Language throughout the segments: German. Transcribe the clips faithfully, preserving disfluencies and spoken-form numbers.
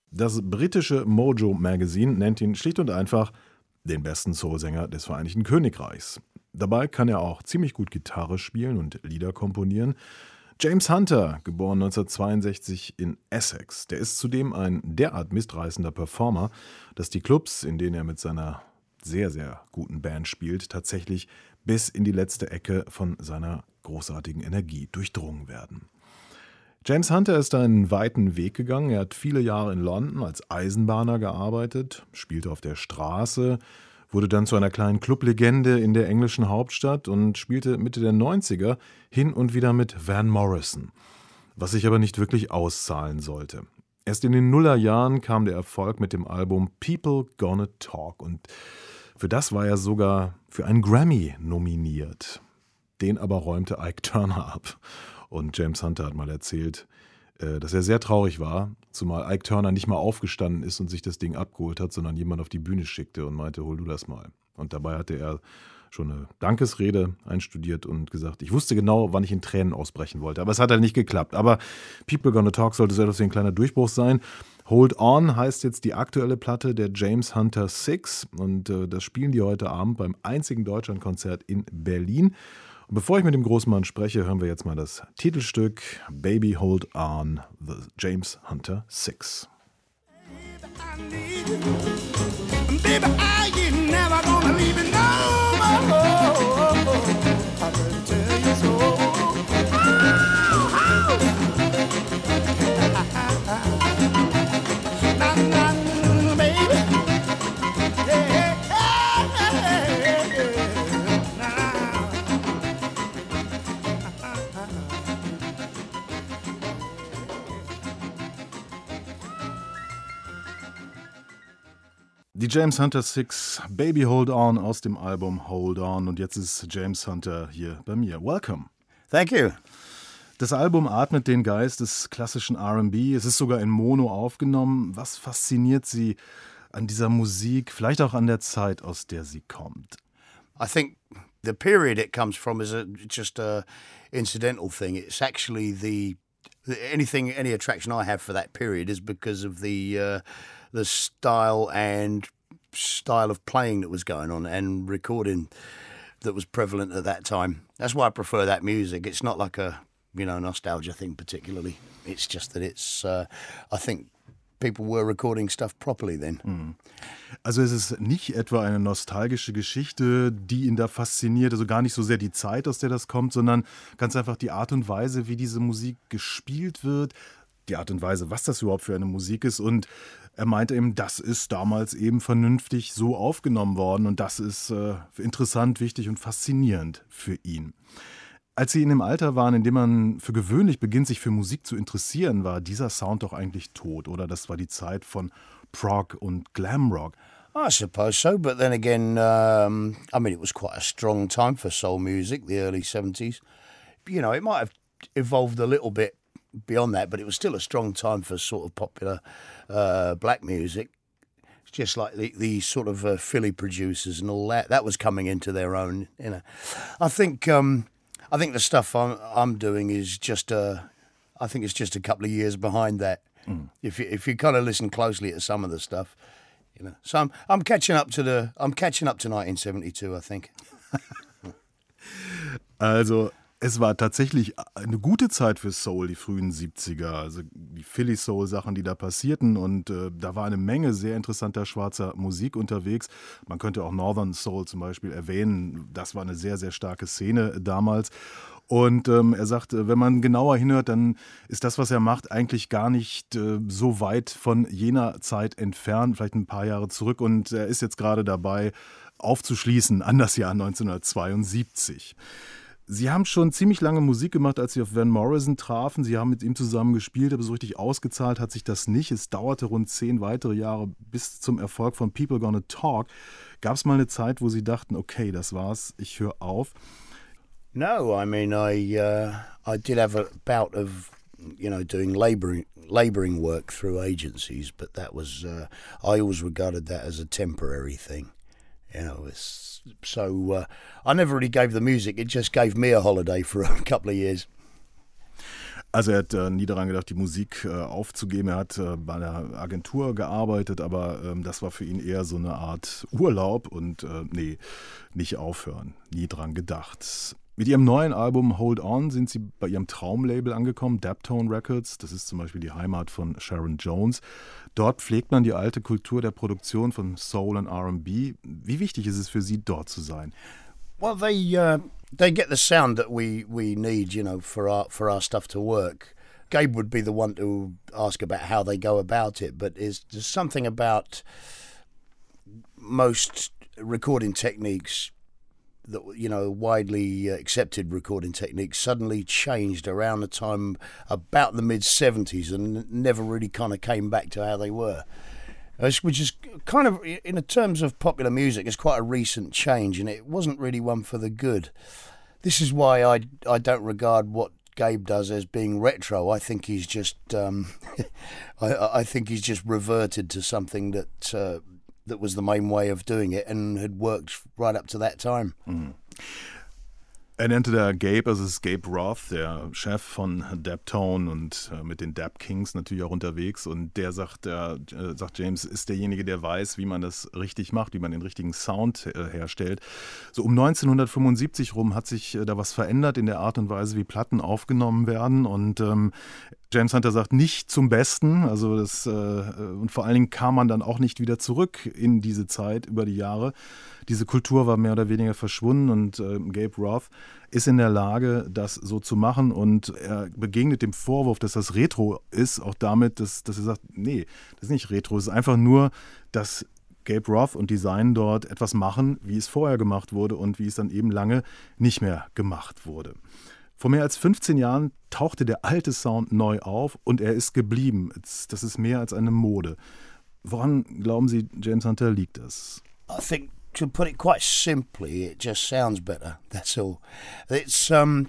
Das britische Mojo Magazine nennt ihn schlicht und einfach den besten Soulsänger des Vereinigten Königreichs. Dabei kann er auch ziemlich gut Gitarre spielen und Lieder komponieren. James Hunter, geboren neunzehnhundertzweiundsechzig in Essex, der ist zudem ein derart missreißender Performer, dass die Clubs, in denen er mit seiner sehr, sehr guten Band spielt, tatsächlich bis in die letzte Ecke von seiner großartigen Energie durchdrungen werden. James Hunter ist einen weiten Weg gegangen. Er hat viele Jahre in London als Eisenbahner gearbeitet, spielte auf der Straße, wurde dann zu einer kleinen Clublegende in der englischen Hauptstadt und spielte Mitte der neunziger hin und wieder mit Van Morrison, was sich aber nicht wirklich auszahlen sollte. Erst in den Nullerjahren kam der Erfolg mit dem Album People Gonna Talk und für das war er sogar für einen Grammy nominiert. Den aber räumte Ike Turner ab. Und James Hunter hat mal erzählt, dass er sehr traurig war, zumal Ike Turner nicht mal aufgestanden ist und sich das Ding abgeholt hat, sondern jemand auf die Bühne schickte und meinte, hol du das mal. Und dabei hatte er schon eine Dankesrede einstudiert und gesagt, ich wusste genau, wann ich in Tränen ausbrechen wollte. Aber es hat halt nicht geklappt. Aber People Gonna Talk sollte so etwas wie ein kleiner Durchbruch sein. Hold On heißt jetzt die aktuelle Platte der James Hunter Six. Und äh, das spielen die heute Abend beim einzigen Deutschlandkonzert in Berlin. Und bevor ich mit dem großen Mann spreche, hören wir jetzt mal das Titelstück Baby Hold On, The James Hunter Six. Baby, I ain't never gonna leave it no more. I can tell you so. Nah, nah, baby. Yeah, yeah, yeah. Nah. Die James Hunter Six, Baby Hold On aus dem Album Hold On. Und jetzt ist James Hunter hier bei mir. Welcome. Thank you. Das Album atmet den Geist des klassischen R and B. Es ist sogar in Mono aufgenommen. Was fasziniert Sie an dieser Musik, vielleicht auch an der Zeit, aus der sie kommt? I think the period it comes from is a, just a incidental thing. It's actually the, the anything, any attraction I have for that period is because of the uh, the style and style of playing that was going on and recording that was prevalent at that time. That's why I prefer that music. It's not like a, you know, nostalgia thing particularly. It's just that it's, uh, I think people were recording stuff properly then. Also es ist nicht etwa eine nostalgische Geschichte, die ihn da fasziniert, also gar nicht so sehr die Zeit, aus der das kommt, sondern ganz einfach die Art und Weise, wie diese Musik gespielt wird, die Art und Weise, was das überhaupt für eine Musik ist. Und er meinte eben, das ist damals eben vernünftig so aufgenommen worden und das ist äh, interessant, wichtig und faszinierend für ihn. Als sie in dem Alter waren, in dem man für gewöhnlich beginnt, sich für Musik zu interessieren, war dieser Sound doch eigentlich tot, oder? Das war die Zeit von Prog und Glamrock. I suppose so, but then again, um, I mean, it was quite a strong time for soul music, the early seventies. You know, it might have evolved a little bit beyond that, but it was still a strong time for sort of popular uh, black music. It's just like the, the sort of uh, Philly producers and all that, that was coming into their own, you know. I think... Um, I think the stuff I'm, I'm doing is just, uh, I think it's just a couple of years behind that. Mm. If you, if you kind of listen closely to some of the stuff, you know. So I'm I'm catching up to the I'm catching up to nineteen seventy-two, I think. Also es war tatsächlich eine gute Zeit für Soul, die frühen siebziger, also die Philly Soul Sachen, die da passierten und äh, da war eine Menge sehr interessanter schwarzer Musik unterwegs. Man könnte auch Northern Soul zum Beispiel erwähnen, das war eine sehr, sehr starke Szene damals. Und ähm, er sagt, wenn man genauer hinhört, dann ist das, was er macht, eigentlich gar nicht äh, so weit von jener Zeit entfernt, vielleicht ein paar Jahre zurück. Und er ist jetzt gerade dabei, aufzuschließen an das Jahr neunzehnhundertzweiundsiebzig. Sie haben schon ziemlich lange Musik gemacht, als Sie auf Van Morrison trafen. Sie haben mit ihm zusammen gespielt, aber so richtig ausgezahlt hat sich das nicht. Es dauerte rund zehn weitere Jahre bis zum Erfolg von People Gonna Talk. Gab es mal eine Zeit, wo Sie dachten, okay, das war's, ich höre auf? No, I mean, I uh, I did have a bout of, you know, doing laboring laboring work through agencies, but that was uh, I always regarded that as a temporary thing. You know, it's, so uh, I never really gave the music. It just gave me a holiday for a couple of years. Also er hat äh, nie daran gedacht, die Musik äh, aufzugeben. Er hat äh, bei einer Agentur gearbeitet, aber ähm, das war für ihn eher so eine Art Urlaub und äh, nee, nicht aufhören. Nie dran gedacht. Mit ihrem neuen Album Hold On sind sie bei ihrem Traumlabel angekommen, Daptone Records. Das ist zum Beispiel die Heimat von Sharon Jones. Dort pflegt man die alte Kultur der Produktion von Soul und R and B. Wie wichtig ist es für Sie, dort zu sein? Well, they uh, they get the sound that we, we need, you know, for our for our stuff to work. Gabe would be the one to ask about how they go about it, but is there's something about most recording techniques that, you know, widely accepted recording techniques suddenly changed around the time about the mid seventies and never really kind of came back to how they were. Which is kind of, in terms of popular music, is quite a recent change, and it wasn't really one for the good. This is why I, I don't regard what Gabe does as being retro. I think he's just um, I, I think he's just reverted to something that uh, that was the main way of doing it and had worked right up to that time. Mhm. Er nannte da Gabe, also es ist Gabe Roth, der Chef von Daptone und äh, mit den Dap Kings natürlich auch unterwegs. Und der sagt, der, äh, sagt James, ist derjenige, der weiß, wie man das richtig macht, wie man den richtigen Sound äh, herstellt. So um neunzehnhundertfünfundsiebzig rum hat sich äh, da was verändert in der Art und Weise, wie Platten aufgenommen werden. Und ähm, James Hunter sagt, nicht zum Besten. Also das, äh, und vor allen Dingen kam man dann auch nicht wieder zurück in diese Zeit über die Jahre. Diese Kultur war mehr oder weniger verschwunden und äh, Gabe Roth ist in der Lage, das so zu machen, und er begegnet dem Vorwurf, dass das Retro ist, auch damit, dass, dass er sagt, nee, das ist nicht Retro, es ist einfach nur, dass Gabe Roth und Design dort etwas machen, wie es vorher gemacht wurde und wie es dann eben lange nicht mehr gemacht wurde. Vor mehr als fünfzehn Jahren tauchte der alte Sound neu auf und er ist geblieben. Das ist mehr als eine Mode. Woran, glauben Sie, James Hunter, liegt das? I think, to put it quite simply, it just sounds better. That's all. It's um,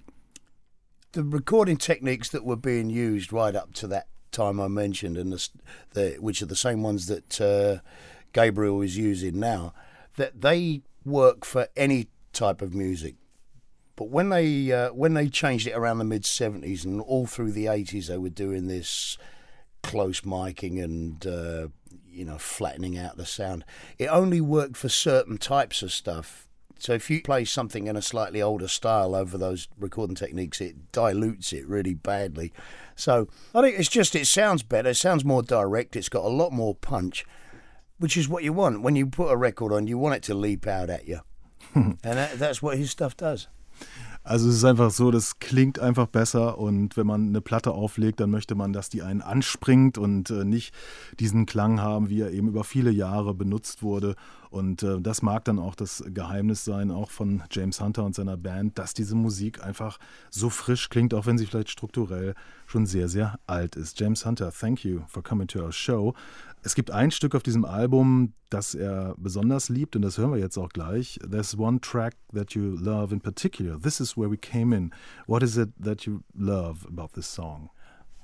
the recording techniques that were being used right up to that time I mentioned, and the, the which are the same ones that uh, Gabriel is using now, that they work for any type of music. But when they uh, when they changed it around the mid seventies and all through the eighties, they were doing this close miking and uh, you know, flattening out the sound. It only worked for certain types of stuff. So if you play something in a slightly older style over those recording techniques, it dilutes it really badly. So I think it's just, it sounds better, it sounds more direct, it's got a lot more punch, which is what you want. When you put a record on, you want it to leap out at you. And that, that's what his stuff does. Also es ist einfach so, das klingt einfach besser, und wenn man eine Platte auflegt, dann möchte man, dass die einen anspringt und äh, nicht diesen Klang haben, wie er eben über viele Jahre benutzt wurde. Und äh, das mag dann auch das Geheimnis sein, auch von James Hunter und seiner Band, dass diese Musik einfach so frisch klingt, auch wenn sie vielleicht strukturell schon sehr, sehr alt ist. James Hunter, thank you for coming to our show. Es gibt ein Stück auf diesem Album, das er besonders liebt, und das hören wir jetzt auch gleich. There's one track that you love in particular. This is where we came in. What is it that you love about this song?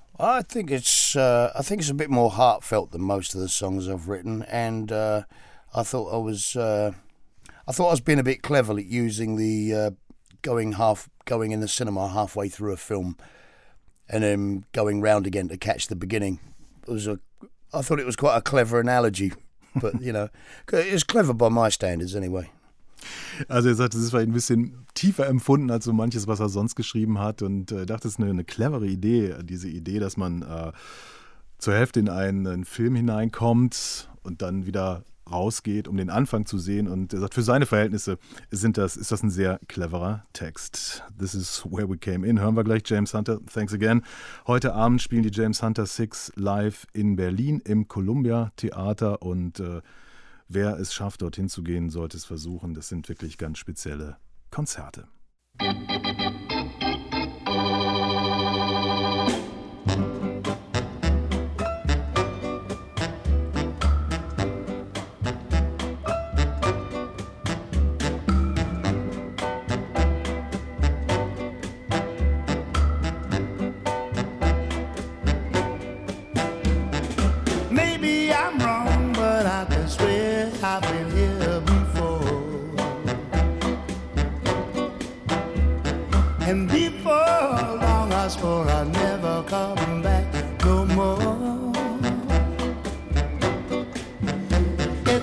I think it's uh, I think it's a bit more heartfelt than most of the songs I've written, and uh, I thought I was uh, I thought I was being a bit clever at using the uh, going half going in the cinema halfway through a film, and then going round again to catch the beginning. It was a I thought it was quite a clever analogy, but, you know, it's clever by my standards anyway. Also er sagt, es ist vielleicht ein bisschen tiefer empfunden als so manches, was er sonst geschrieben hat, und er äh, dachte, es ist eine, eine clevere Idee, diese Idee, dass man äh, zur Hälfte in einen, einen Film hineinkommt und dann wieder rausgeht, um den Anfang zu sehen, und er sagt, für seine Verhältnisse sind das, ist das ein sehr cleverer Text. This is where we came in. Hören wir gleich James Hunter. Thanks again. Heute Abend spielen die James Hunter Six live in Berlin im Columbia Theater, und äh, wer es schafft, dorthin zu gehen, sollte es versuchen. Das sind wirklich ganz spezielle Konzerte.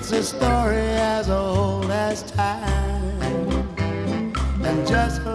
It's a story as old as time, and just